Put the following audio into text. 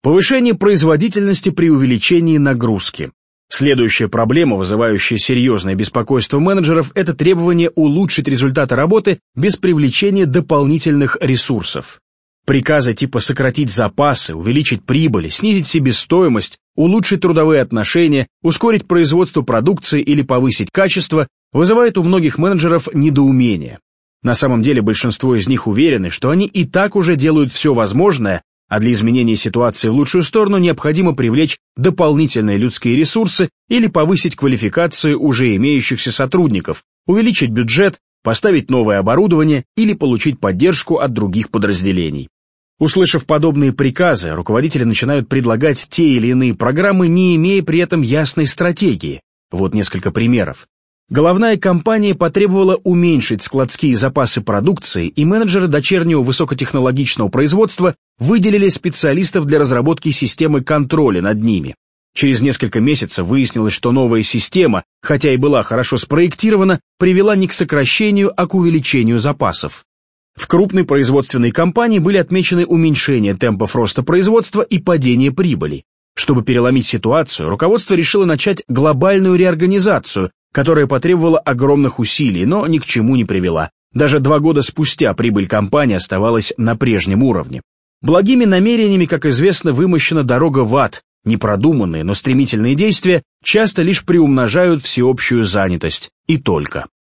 Повышение производительности при увеличении нагрузки. Следующая проблема, вызывающая серьезное беспокойство менеджеров, это требование улучшить результаты работы без привлечения дополнительных ресурсов. Приказы типа сократить запасы, увеличить прибыль, снизить себестоимость, улучшить трудовые отношения, ускорить производство продукции или повысить качество вызывают у многих менеджеров недоумение. На самом деле большинство из них уверены, что они и так уже делают все возможное, а для изменения ситуации в лучшую сторону необходимо привлечь дополнительные людские ресурсы или повысить квалификацию уже имеющихся сотрудников, увеличить бюджет, поставить новое оборудование или получить поддержку от других подразделений. Услышав подобные приказы, руководители начинают предлагать те или иные программы, не имея при этом ясной стратегии. Вот несколько примеров. Головная компания потребовала уменьшить складские запасы продукции, и менеджеры дочернего высокотехнологичного производства выделили специалистов для разработки системы контроля над ними. Через несколько месяцев выяснилось, что новая система, хотя и была хорошо спроектирована, привела не к сокращению, а к увеличению запасов. В крупной производственной компании были отмечены уменьшение темпов роста производства и падение прибыли. Чтобы переломить ситуацию, руководство решило начать глобальную реорганизацию, которая потребовала огромных усилий, но ни к чему не привела. Даже 2 года спустя прибыль компании оставалась на прежнем уровне. Благими намерениями, как известно, вымощена дорога в ад. Непродуманные, но стремительные действия часто лишь приумножают всеобщую занятость. И только.